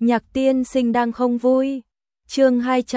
Nhạc tiên sinh đang không vui. Chương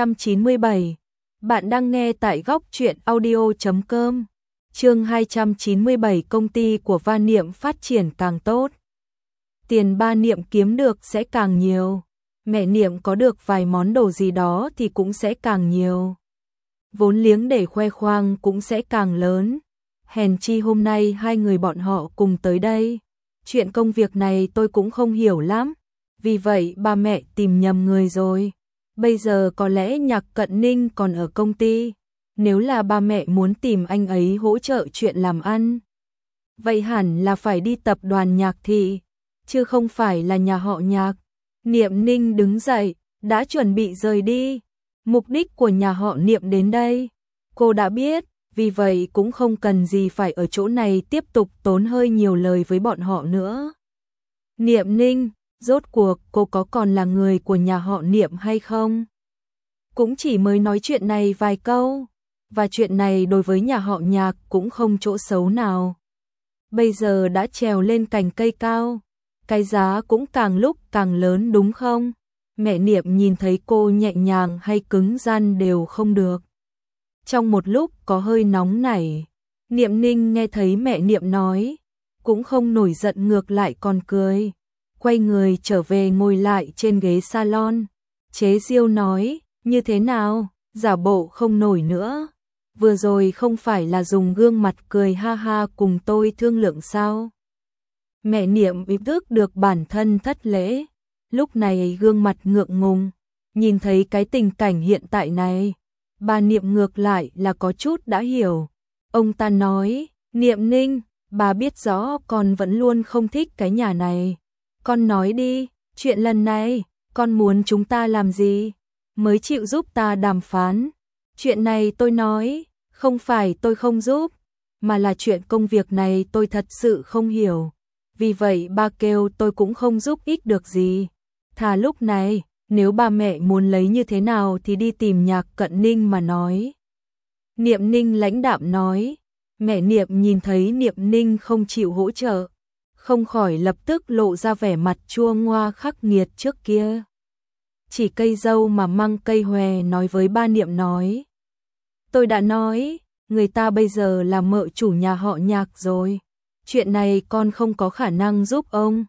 297. Bạn đang nghe tại góc truyện audio.com. Chương 297. Công ty của Ba Niệm phát triển càng tốt, tiền Ba Niệm kiếm được sẽ càng nhiều. Mẹ Niệm có được vài món đồ gì đó thì cũng sẽ càng nhiều. Vốn liếng để khoe khoang cũng sẽ càng lớn. Hèn chi hôm nay hai người bọn họ cùng tới đây. Chuyện công việc này tôi cũng không hiểu lắm. Vì vậy ba mẹ tìm nhầm người rồi. Bây giờ có lẽ Nhạc Cận Ninh còn ở công ty. Nếu là ba mẹ muốn tìm anh ấy hỗ trợ chuyện làm ăn, vậy hẳn là phải đi tập đoàn Nhạc Thị, chứ không phải là nhà họ Nhạc. Niệm Ninh đứng dậy, đã chuẩn bị rời đi. Mục đích của nhà họ Niệm đến đây cô đã biết, vì vậy cũng không cần gì phải ở chỗ này tiếp tục tốn hơi nhiều lời với bọn họ nữa. Niệm Ninh, rốt cuộc cô có còn là người của nhà họ Niệm hay không? Cũng chỉ mới nói chuyện này vài câu, và chuyện này đối với nhà họ Nhạc cũng không chỗ xấu nào. Bây giờ đã trèo lên cành cây cao, cái giá cũng càng lúc càng lớn đúng không? Mẹ Niệm nhìn thấy cô nhẹ nhàng hay cứng rắn đều không được. Trong một lúc có hơi nóng nảy, Niệm Ninh nghe thấy mẹ Niệm nói, cũng không nổi giận, ngược lại còn cười. Quay người trở về ngồi lại trên ghế salon, chế giễu nói, như thế nào, giả bộ không nổi nữa. Vừa rồi không phải là dùng gương mặt cười ha ha cùng tôi thương lượng sao? Mẹ Niệm ý thức được bản thân thất lễ, lúc này gương mặt ngượng ngùng, nhìn thấy cái tình cảnh hiện tại này, bà Niệm ngược lại là có chút đã hiểu. Ông ta nói, Niệm Ninh, bà biết rõ con vẫn luôn không thích cái nhà này. Con nói đi, chuyện lần này, con muốn chúng ta làm gì? Mới chịu giúp ta đàm phán. Chuyện này tôi nói, không phải tôi không giúp, mà là chuyện công việc này tôi thật sự không hiểu. Vì vậy ba kêu tôi cũng không giúp ích được gì. Thà lúc này, nếu ba mẹ muốn lấy như thế nào thì đi tìm Nhạc Cận Ninh mà nói. Niệm Ninh lãnh đạm nói. Mẹ Niệm nhìn thấy Niệm Ninh không chịu hỗ trợ, không khỏi lập tức lộ ra vẻ mặt chua ngoa khắc nghiệt trước kia. Chỉ cây dâu mà măng cây hòe nói với ba Niệm nói. Tôi đã nói, người ta bây giờ là mợ chủ nhà họ Nhạc rồi. Chuyện này con không có khả năng giúp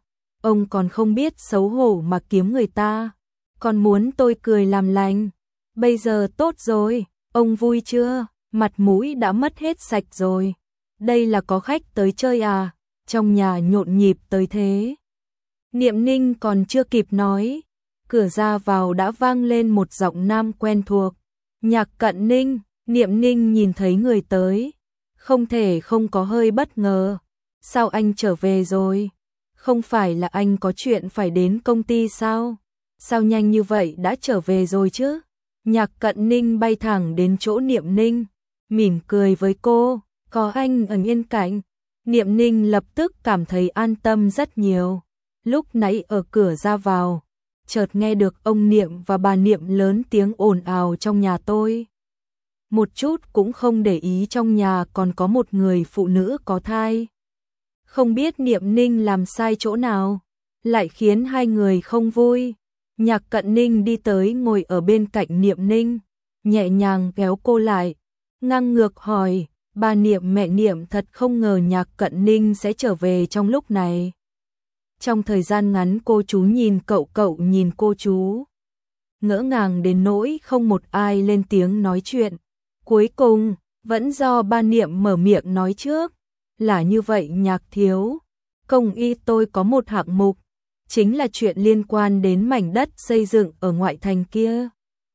ông còn không biết xấu hổ mà kiếm người ta. Con muốn tôi cười làm lành. Bây giờ tốt rồi, ông vui chưa? Mặt mũi đã mất hết sạch rồi. Đây là có khách tới chơi à? Trong nhà nhộn nhịp tới thế. Niệm Ninh còn chưa kịp nói, cửa ra vào đã vang lên một giọng nam quen thuộc. Nhạc Cận Ninh. Niệm Ninh nhìn thấy người tới, không thể không có hơi bất ngờ. Sao anh trở về rồi? Không phải là anh có chuyện phải đến công ty sao? Sao nhanh như vậy đã trở về rồi chứ? Nhạc Cận Ninh bay thẳng đến chỗ Niệm Ninh, mỉm cười với cô, có anh ở bên cạnh. Niệm Ninh lập tức cảm thấy an tâm rất nhiều. Lúc nãy ở cửa ra vào, chợt nghe được ông Niệm và bà Niệm lớn tiếng ồn ào trong nhà tôi. Một chút cũng không để ý trong nhà còn có một người phụ nữ có thai. Không biết Niệm Ninh làm sai chỗ nào, lại khiến hai người không vui. Nhạc Cận Ninh đi tới ngồi ở bên cạnh Niệm Ninh, nhẹ nhàng kéo cô lại, ngang ngược hỏi, bà Niệm, mẹ Niệm thật không ngờ Nhạc Cận Ninh sẽ trở về trong lúc này. Trong thời gian ngắn cô chú nhìn cậu nhìn cô chú, ngỡ ngàng đến nỗi không một ai lên tiếng nói chuyện. Cuối cùng, vẫn do ba Niệm mở miệng nói trước. Là như vậy Nhạc thiếu, công ty tôi có một hạng mục, chính là chuyện liên quan đến mảnh đất xây dựng ở ngoại thành kia.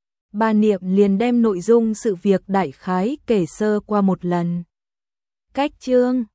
Ba Niệm liền đem nội dung sự việc đại khái kể sơ qua một lần. Cách chương